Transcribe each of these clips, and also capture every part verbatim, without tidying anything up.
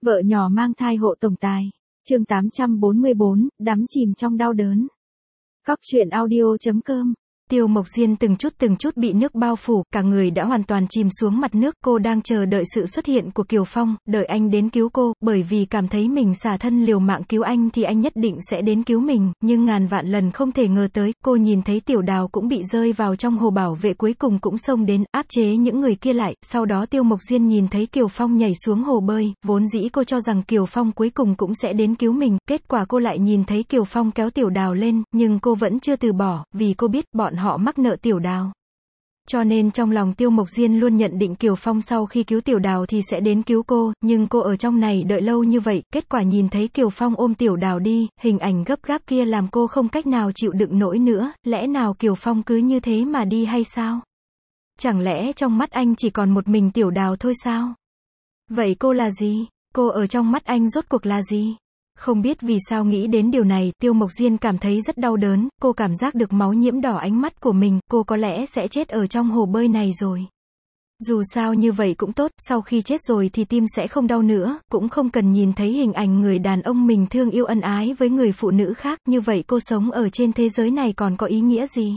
Vợ nhỏ mang thai hộ tổng tài. Chương tám trăm bốn mươi bốn, đắm chìm trong đau đớn. Góc truyện audio chấm com. Tiêu Mộc Diên từng chút từng chút bị nước bao phủ, cả người đã hoàn toàn chìm xuống mặt nước, cô đang chờ đợi sự xuất hiện của Kiều Phong, đợi anh đến cứu cô, bởi vì cảm thấy mình xả thân liều mạng cứu anh thì anh nhất định sẽ đến cứu mình, nhưng ngàn vạn lần không thể ngờ tới, cô nhìn thấy Tiểu Đào cũng bị rơi vào trong hồ bảo vệ cuối cùng cũng xông đến, áp chế những người kia lại, sau đó Tiêu Mộc Diên nhìn thấy Kiều Phong nhảy xuống hồ bơi, vốn dĩ cô cho rằng Kiều Phong cuối cùng cũng sẽ đến cứu mình, kết quả cô lại nhìn thấy Kiều Phong kéo Tiểu Đào lên, nhưng cô vẫn chưa từ bỏ, vì cô biết bọn họ mắc nợ Tiểu Đào. Cho nên trong lòng Tiêu Mộc Diên luôn nhận định Kiều Phong sau khi cứu Tiểu Đào thì sẽ đến cứu cô, nhưng cô ở trong này đợi lâu như vậy, kết quả nhìn thấy Kiều Phong ôm Tiểu Đào đi, hình ảnh gấp gáp kia làm cô không cách nào chịu đựng nổi nữa, lẽ nào Kiều Phong cứ như thế mà đi hay sao? Chẳng lẽ trong mắt anh chỉ còn một mình Tiểu Đào thôi sao? Vậy cô là gì? Cô ở trong mắt anh rốt cuộc là gì? Không biết vì sao nghĩ đến điều này, Tiêu Mộc Diên cảm thấy rất đau đớn, cô cảm giác được máu nhiễm đỏ ánh mắt của mình, cô có lẽ sẽ chết ở trong hồ bơi này rồi. Dù sao như vậy cũng tốt, sau khi chết rồi thì tim sẽ không đau nữa, cũng không cần nhìn thấy hình ảnh người đàn ông mình thương yêu ân ái với người phụ nữ khác, như vậy cô sống ở trên thế giới này còn có ý nghĩa gì?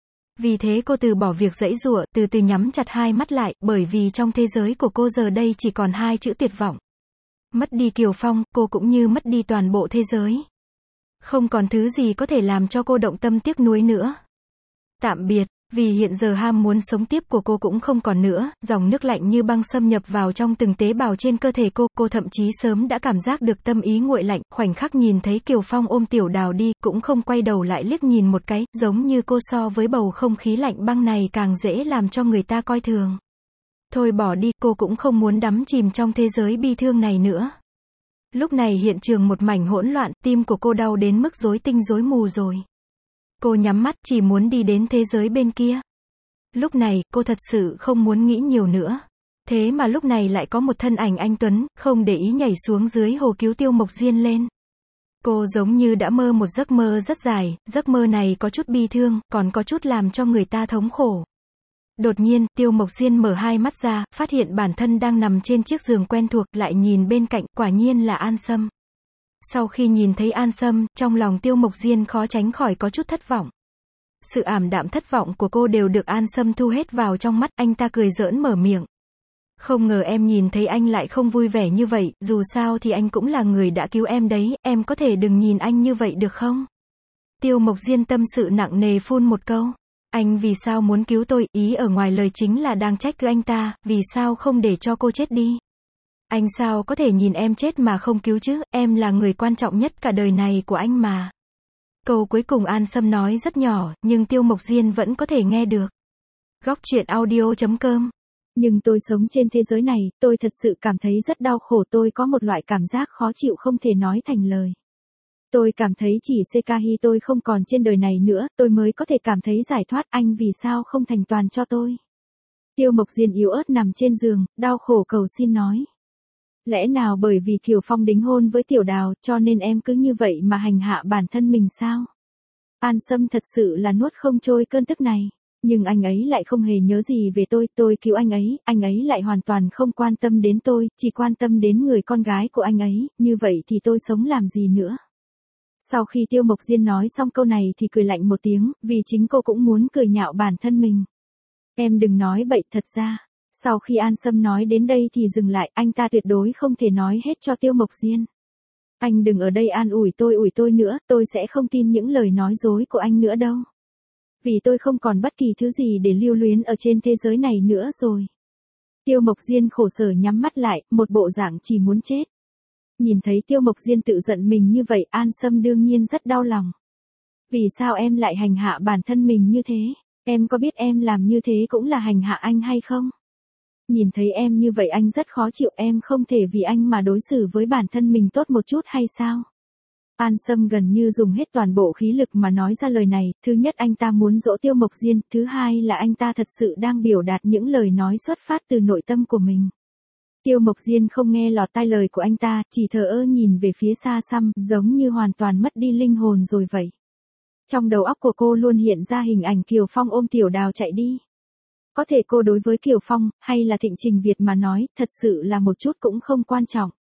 Vì thế cô từ bỏ việc giãy giụa, từ từ nhắm chặt hai mắt lại, bởi vì trong thế giới của cô giờ đây chỉ còn hai chữ tuyệt vọng. Mất đi Kiều Phong, cô cũng như mất đi toàn bộ thế giới. Không còn thứ gì có thể làm cho cô động tâm tiếc nuối nữa. Tạm biệt, vì hiện giờ ham muốn sống tiếp của cô cũng không còn nữa, dòng nước lạnh như băng xâm nhập vào trong từng tế bào trên cơ thể cô, cô thậm chí sớm đã cảm giác được tâm ý nguội lạnh, khoảnh khắc nhìn thấy Kiều Phong ôm Tiểu Đào đi, cũng không quay đầu lại liếc nhìn một cái, giống như cô so với bầu không khí lạnh băng này càng dễ làm cho người ta coi thường. Thôi bỏ đi, cô cũng không muốn đắm chìm trong thế giới bi thương này nữa. Lúc này hiện trường một mảnh hỗn loạn, tim của cô đau đến mức rối tinh rối mù rồi. Cô nhắm mắt, chỉ muốn đi đến thế giới bên kia. Lúc này, cô thật sự không muốn nghĩ nhiều nữa. Thế mà lúc này lại có một thân ảnh anh Tuấn, không để ý nhảy xuống dưới hồ cứu Tiêu Mộc Diên lên. Cô giống như đã mơ một giấc mơ rất dài, giấc mơ này có chút bi thương, còn có chút làm cho người ta thống khổ. Đột nhiên, Tiêu Mộc Diên mở hai mắt ra, phát hiện bản thân đang nằm trên chiếc giường quen thuộc, lại nhìn bên cạnh, quả nhiên là An Sâm. Sau khi nhìn thấy An Sâm, trong lòng Tiêu Mộc Diên khó tránh khỏi có chút thất vọng. Sự ảm đạm thất vọng của cô đều được An Sâm thu hết vào trong mắt, anh ta cười giỡn mở miệng. Không ngờ em nhìn thấy anh lại không vui vẻ như vậy, dù sao thì anh cũng là người đã cứu em đấy, em có thể đừng nhìn anh như vậy được không? Tiêu Mộc Diên tâm sự nặng nề phun một câu. Anh vì sao muốn cứu tôi, ý ở ngoài lời chính là đang trách cứ anh ta, vì sao không để cho cô chết đi. Anh sao có thể nhìn em chết mà không cứu chứ, em là người quan trọng nhất cả đời này của anh mà. Câu cuối cùng An Sâm nói rất nhỏ, nhưng Tiêu Mộc Diên vẫn có thể nghe được. Góc truyện audio chấm com. Nhưng tôi sống trên thế giới này, tôi thật sự cảm thấy rất đau khổ, tôi có một loại cảm giác khó chịu không thể nói thành lời. Tôi cảm thấy chỉ Sekahi tôi không còn trên đời này nữa, tôi mới có thể cảm thấy giải thoát, anh vì sao không thành toàn cho tôi. Tiêu Mộc Diên yếu ớt nằm trên giường, đau khổ cầu xin nói. Lẽ nào bởi vì Kiều Phong đính hôn với Tiểu Đào, cho nên em cứ như vậy mà hành hạ bản thân mình sao? An Sâm thật sự là nuốt không trôi cơn tức này. Nhưng anh ấy lại không hề nhớ gì về tôi, tôi cứu anh ấy, anh ấy lại hoàn toàn không quan tâm đến tôi, chỉ quan tâm đến người con gái của anh ấy, như vậy thì tôi sống làm gì nữa? Sau khi Tiêu Mộc Diên nói xong câu này thì cười lạnh một tiếng, vì chính cô cũng muốn cười nhạo bản thân mình. Em đừng nói bậy, thật ra. Sau khi An Sâm nói đến đây thì dừng lại, anh ta tuyệt đối không thể nói hết cho Tiêu Mộc Diên. Anh đừng ở đây an ủi tôi ủi tôi nữa, tôi sẽ không tin những lời nói dối của anh nữa đâu. Vì tôi không còn bất kỳ thứ gì để lưu luyến ở trên thế giới này nữa rồi. Tiêu Mộc Diên khổ sở nhắm mắt lại, một bộ dạng chỉ muốn chết. Nhìn thấy Tiêu Mộc Diên tự giận mình như vậy, An Sâm đương nhiên rất đau lòng. Vì sao em lại hành hạ bản thân mình như thế? Em có biết em làm như thế cũng là hành hạ anh hay không? Nhìn thấy em như vậy anh rất khó chịu, em không thể vì anh mà đối xử với bản thân mình tốt một chút hay sao? An Sâm gần như dùng hết toàn bộ khí lực mà nói ra lời này, thứ nhất anh ta muốn dỗ Tiêu Mộc Diên, thứ hai là anh ta thật sự đang biểu đạt những lời nói xuất phát từ nội tâm của mình. Tiêu Mộc Diên không nghe lọt tai lời của anh ta, chỉ thờ ơ nhìn về phía xa xăm, giống như hoàn toàn mất đi linh hồn rồi vậy. Trong đầu óc của cô luôn hiện ra hình ảnh Kiều Phong ôm Tiểu Đào chạy đi. Có thể cô đối với Kiều Phong, hay là Thịnh Trình Việt mà nói, thật sự là một chút cũng không quan trọng.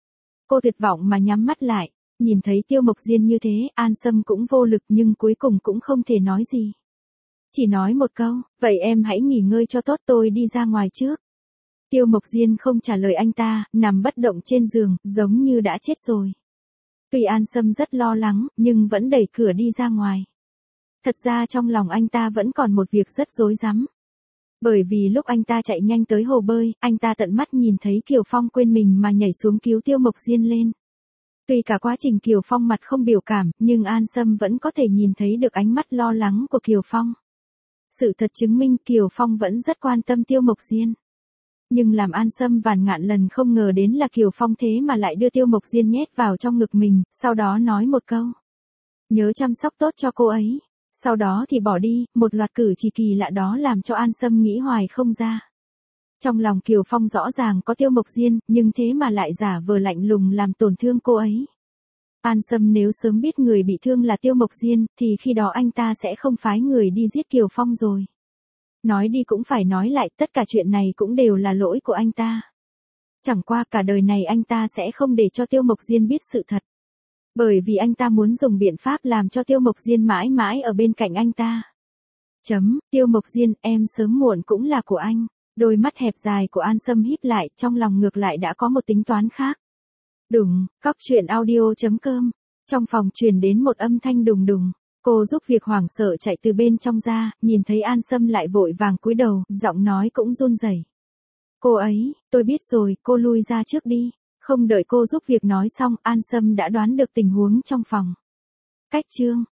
Cô tuyệt vọng mà nhắm mắt lại, nhìn thấy Tiêu Mộc Diên như thế, An Sâm cũng vô lực nhưng cuối cùng cũng không thể nói gì. Chỉ nói một câu, vậy em hãy nghỉ ngơi cho tốt, tôi đi ra ngoài trước. Tiêu Mộc Diên không trả lời anh ta, nằm bất động trên giường, giống như đã chết rồi. Tuy An Sâm rất lo lắng, nhưng vẫn đẩy cửa đi ra ngoài. Thật ra trong lòng anh ta vẫn còn một việc rất rối rắm. Bởi vì lúc anh ta chạy nhanh tới hồ bơi, anh ta tận mắt nhìn thấy Kiều Phong quên mình mà nhảy xuống cứu Tiêu Mộc Diên lên. Tuy cả quá trình Kiều Phong mặt không biểu cảm, nhưng An Sâm vẫn có thể nhìn thấy được ánh mắt lo lắng của Kiều Phong. Sự thật chứng minh Kiều Phong vẫn rất quan tâm Tiêu Mộc Diên. Nhưng làm An Sâm vàn ngàn lần không ngờ đến là Kiều Phong thế mà lại đưa Tiêu Mộc Diên nhét vào trong ngực mình, sau đó nói một câu. Nhớ chăm sóc tốt cho cô ấy. Sau đó thì bỏ đi, một loạt cử chỉ kỳ lạ đó làm cho An Sâm nghĩ hoài không ra. Trong lòng Kiều Phong rõ ràng có Tiêu Mộc Diên, nhưng thế mà lại giả vờ lạnh lùng làm tổn thương cô ấy. An Sâm nếu sớm biết người bị thương là Tiêu Mộc Diên, thì khi đó anh ta sẽ không phái người đi giết Kiều Phong rồi. Nói đi cũng phải nói lại, tất cả chuyện này cũng đều là lỗi của anh ta. Chẳng qua cả đời này anh ta sẽ không để cho Tiêu Mộc Diên biết sự thật. Bởi vì anh ta muốn dùng biện pháp làm cho Tiêu Mộc Diên mãi mãi ở bên cạnh anh ta. Chấm, Tiêu Mộc Diên, em sớm muộn cũng là của anh. Đôi mắt hẹp dài của An Sâm híp lại, trong lòng ngược lại đã có một tính toán khác. Đùng, cóc truyện audio chấm com. Trong phòng truyền đến một âm thanh đùng đùng. Cô giúp việc hoảng sợ chạy từ bên trong ra, nhìn thấy An Sâm lại vội vàng cúi đầu, giọng nói cũng run rẩy. Cô ấy, tôi biết rồi, cô lui ra trước đi. Không đợi cô giúp việc nói xong, An Sâm đã đoán được tình huống trong phòng. Cách chương